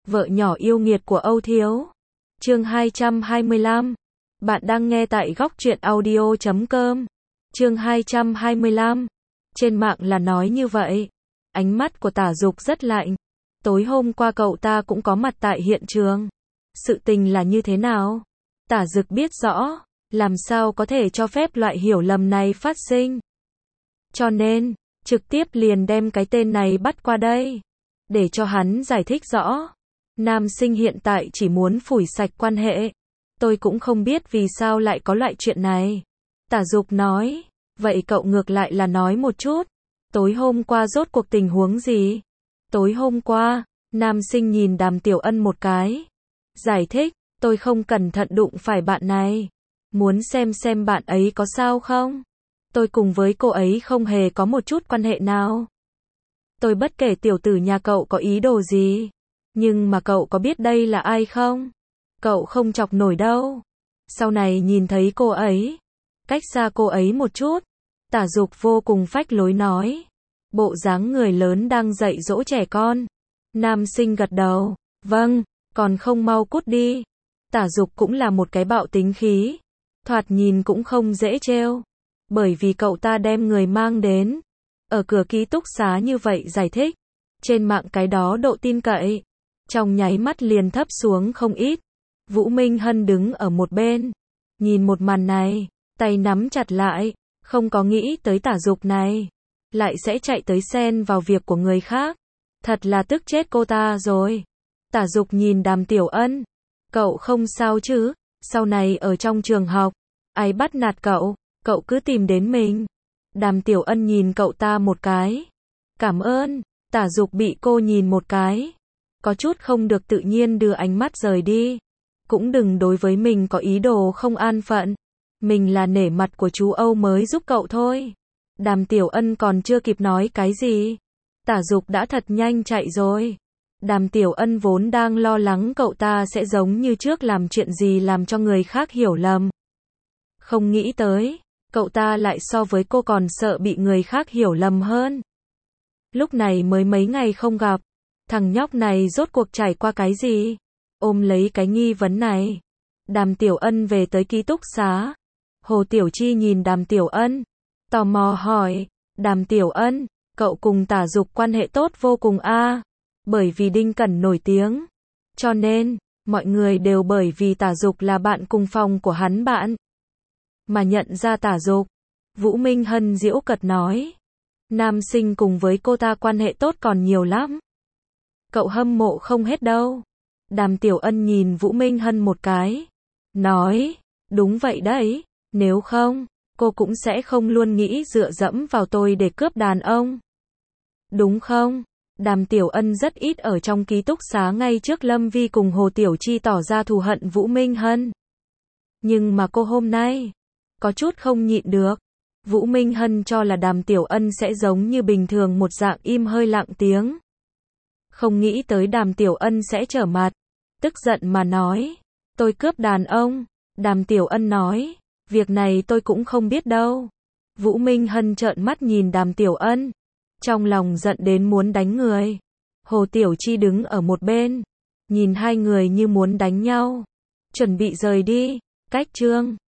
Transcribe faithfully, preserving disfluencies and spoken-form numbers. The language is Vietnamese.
Vợ nhỏ yêu nghiệt của Âu Thiếu. Chương hai trăm hai mươi lăm. Bạn đang nghe tại góc truyện audio chấm com. Chương hai trăm hai mươi lăm. Trên mạng là nói như vậy. Ánh mắt của Tả Dục rất lạnh. Tối hôm qua cậu ta cũng có mặt tại hiện trường. Sự tình là như thế nào? Tả Dực biết rõ, làm sao có thể cho phép loại hiểu lầm này phát sinh. Cho nên, trực tiếp liền đem cái tên này bắt qua đây. Để cho hắn giải thích rõ. Nam sinh hiện tại chỉ muốn phủi sạch quan hệ. Tôi cũng không biết vì sao lại có loại chuyện này. Tả Dục nói, vậy cậu ngược lại là nói một chút. Tối hôm qua rốt cuộc tình huống gì? Tối hôm qua, nam sinh nhìn Đàm Tiểu Ân một cái. Giải thích, tôi không cẩn thận đụng phải bạn này. Muốn xem xem bạn ấy có sao không? Tôi cùng với cô ấy không hề có một chút quan hệ nào. Tôi bất kể tiểu tử nhà cậu có ý đồ gì. Nhưng mà cậu có biết đây là ai không? Cậu không chọc nổi đâu. Sau này nhìn thấy cô ấy, cách xa cô ấy một chút. Tả Dục vô cùng phách lối nói. Bộ dáng người lớn đang dạy dỗ trẻ con. Nam sinh gật đầu. Vâng, còn không mau cút đi. Tả Dục cũng là một cái bạo tính khí. Thoạt nhìn cũng không dễ trêu. Bởi vì cậu ta đem người mang đến. Ở cửa ký túc xá như vậy giải thích. Trên mạng cái đó độ tin cậy. Trong nháy mắt liền thấp xuống không ít. Vũ Minh Hân đứng ở một bên. Nhìn một màn này, tay nắm chặt lại. Không có nghĩ tới Tả Dục này. Lại sẽ chạy tới xen vào việc của người khác. Thật là tức chết cô ta rồi. Tả Dục nhìn Đàm Tiểu Ân. Cậu không sao chứ? Sau này ở trong trường học, ai bắt nạt cậu, cậu cứ tìm đến mình. Đàm Tiểu Ân nhìn cậu ta một cái. Cảm ơn. Tả Dục bị cô nhìn một cái. Có chút không được tự nhiên đưa ánh mắt rời đi. Cũng đừng đối với mình có ý đồ không an phận. Mình là nể mặt của chú Âu mới giúp cậu thôi. Đàm Tiểu Ân còn chưa kịp nói cái gì. Tả Dục đã thật nhanh chạy rồi. Đàm Tiểu Ân vốn đang lo lắng cậu ta sẽ giống như trước làm chuyện gì làm cho người khác hiểu lầm. Không nghĩ tới, cậu ta lại so với cô còn sợ bị người khác hiểu lầm hơn. Lúc này mới mấy ngày không gặp. Thằng nhóc này rốt cuộc trải qua cái gì? Ôm lấy cái nghi vấn này. Đàm Tiểu Ân về tới ký túc xá. Hồ Tiểu Chi nhìn Đàm Tiểu Ân. Tò mò hỏi. Đàm Tiểu Ân, cậu cùng Tả Dục quan hệ tốt vô cùng a à? Bởi vì Đinh Cẩn nổi tiếng. Cho nên, mọi người đều bởi vì Tả Dục là bạn cùng phòng của hắn bạn. Mà nhận ra Tả Dục. Vũ Minh Hân giễu cợt nói. Nam sinh cùng với cô ta quan hệ tốt còn nhiều lắm. Cậu hâm mộ không hết đâu. Đàm Tiểu Ân nhìn Vũ Minh Hân một cái. Nói, đúng vậy đấy, nếu không, cô cũng sẽ không luôn nghĩ dựa dẫm vào tôi để cướp đàn ông. Đúng không? Đàm Tiểu Ân rất ít ở trong ký túc xá ngay trước Lâm Vi cùng Hồ Tiểu Chi tỏ ra thù hận Vũ Minh Hân. Nhưng mà cô hôm nay, có chút không nhịn được. Vũ Minh Hân cho là Đàm Tiểu Ân sẽ giống như bình thường một dạng im hơi lặng tiếng. Không nghĩ tới Đàm Tiểu Ân sẽ trở mặt. Tức giận mà nói. Tôi cướp đàn ông. Đàm Tiểu Ân nói. Việc này tôi cũng không biết đâu. Vũ Minh Hân trợn mắt nhìn Đàm Tiểu Ân. Trong lòng giận đến muốn đánh người. Hồ Tiểu Chi đứng ở một bên. Nhìn hai người như muốn đánh nhau. Chuẩn bị rời đi. Cách chương.